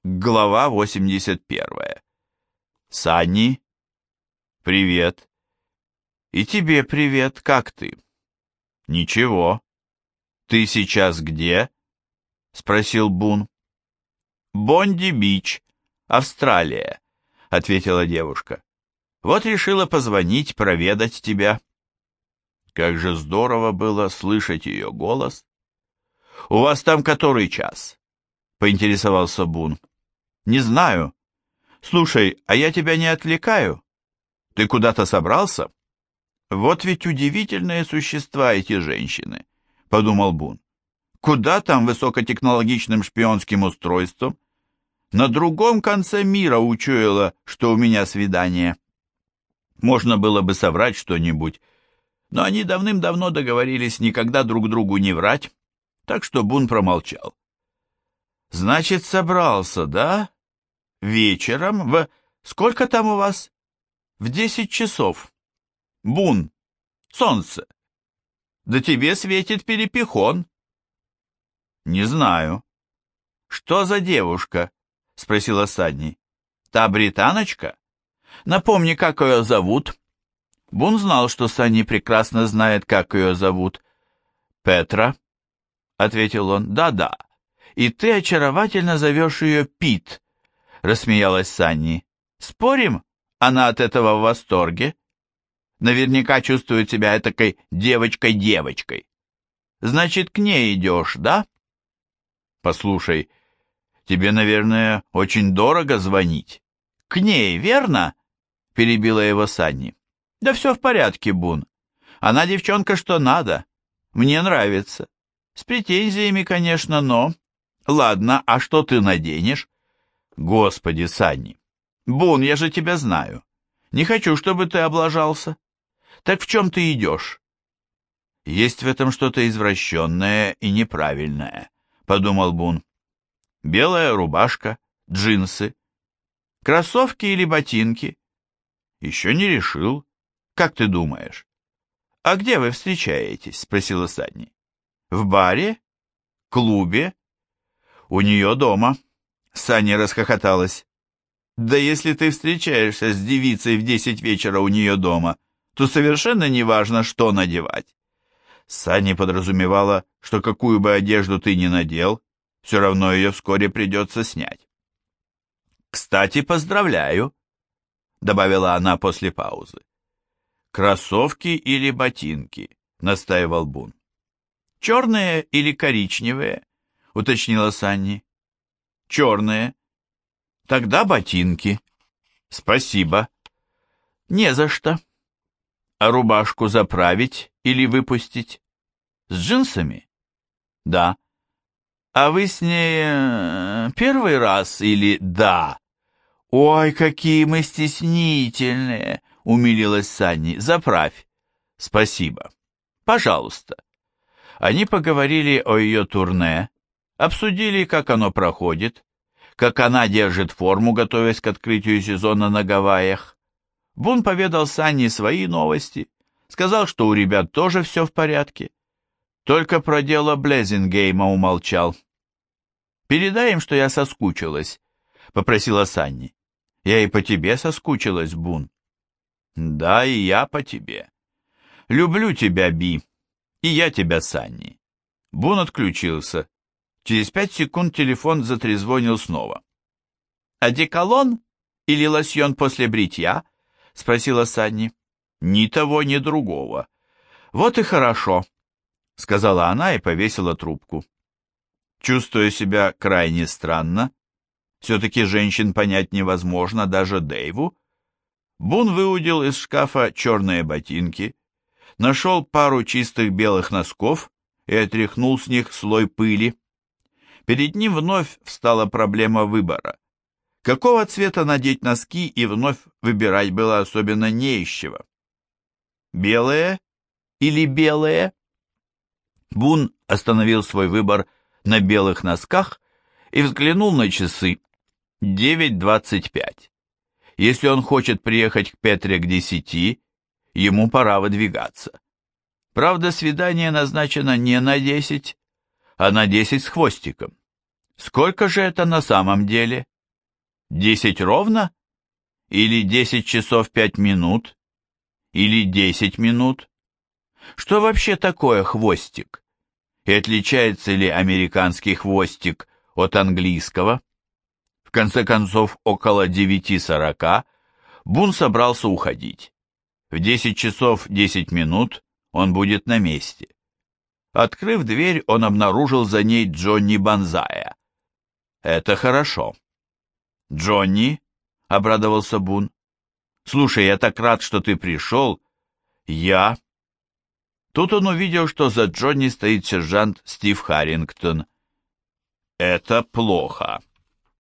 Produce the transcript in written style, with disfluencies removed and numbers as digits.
Глава 81. Санни, привет. И тебе привет, как ты? Ничего. Ты сейчас где? Спросил Бун. Бонди-Бич, Австралия, ответила девушка. Вот решила позвонить, проведать тебя. Как же здорово было слышать ее голос. У вас там который час? Поинтересовался Бун. Не знаю. Слушай, а я тебя не отвлекаю? Ты куда-то собрался? Вот ведь удивительные существа эти женщины, подумал Бун. Куда там высокотехнологичным шпионским устройством? На другом конце мира учуяла, что у меня свидание. Можно было бы соврать что-нибудь, но они давным-давно договорились никогда друг другу не врать, так что Бун промолчал. Значит, собрался, да? Вечером в... Сколько там у вас? В 10 часов. Бун, солнце. Да тебе светит перепихон. Не знаю. Что за девушка? Спросила Санни. Та британочка? Напомни, как ее зовут. Бун знал, что Санни прекрасно знает, как ее зовут. Петра, ответил он. Да-да. И ты очаровательно зовешь ее Пит. Рассмеялась Санни. Спорим, она от этого в восторге? Наверняка чувствует себя этакой девочкой-девочкой. Значит, к ней идешь, да? Послушай, тебе, наверное, очень дорого звонить. К ней, верно? Перебила его Санни. Да все в порядке, Бун. Она девчонка что надо. Мне нравится. С претензиями, конечно, но... Ладно, а что ты наденешь? Господи, Санни. Бун, я же тебя знаю. Не хочу, чтобы ты облажался. Так в чем ты идешь? Есть в этом что-то извращенное и неправильное, подумал Бун. Белая рубашка, джинсы. Кроссовки или ботинки? Еще не решил. Как ты думаешь? А где вы встречаетесь? Спросила Санни. В баре? Клубе? У нее дома. Саня расхохоталась. Да если ты встречаешься с девицей в 10 вечера у нее дома, то совершенно не важно, что надевать. Саня подразумевала, что какую бы одежду ты ни надел, все равно ее вскоре придется снять. «Кстати, поздравляю», — добавила она после паузы. «Кроссовки или ботинки?» — настаивал Бун. «Черные или коричневые?» — уточнила Санни. «Черные». «Тогда ботинки». «Спасибо». «Не за что». «А рубашку заправить или выпустить?» «С джинсами?» «Да». «А вы с ней первый раз или да?» «Ой, какие мы стеснительные!» — умилилась Санни. «Заправь». «Спасибо». «Пожалуйста». Они поговорили о ее турне, обсудили, как оно проходит, как она держит форму, готовясь к открытию сезона на Гавайях. Бун поведал Санни свои новости, сказал, что у ребят тоже все в порядке. Только про дело Блезингейма умолчал. «Передай им, что я соскучилась», — попросила Санни. «Я и по тебе соскучилась, Бун». «Да, и я по тебе. Люблю тебя, Би. И я тебя, Санни». Бун отключился. Через 5 секунд телефон затрезвонил снова. «Одеколон или лосьон после бритья?» — спросила Санни. «Ни того, ни другого». «Вот и хорошо», — сказала она и повесила трубку. Чувствуя себя крайне странно, все-таки женщин понять невозможно даже Дэйву, Бун выудил из шкафа черные ботинки, нашел пару чистых белых носков и отряхнул с них слой пыли. Перед ним вновь встала проблема выбора. Какого цвета надеть носки, и вновь выбирать было особенно не из чего. Белые или белые? Бун остановил свой выбор на белых носках и взглянул на часы. 9:25. Если он хочет приехать к Петре к 10, ему пора выдвигаться. Правда, свидание назначено не на 10, а на 10 с хвостиком. Сколько же это на самом деле? 10 ровно? Или 10 часов 5 минут? Или 10 минут? Что вообще такое хвостик? И отличается ли американский хвостик от английского? В конце концов, около 9:40 Бун собрался уходить. В 10 часов 10 минут он будет на месте. Открыв дверь, он обнаружил за ней Джонни Банзая. Это хорошо. «Джонни», — обрадовался Бун, — «слушай, я так рад, что ты пришел. Я...» Тут он увидел, что за Джонни стоит сержант Стив Харрингтон. «Это плохо»,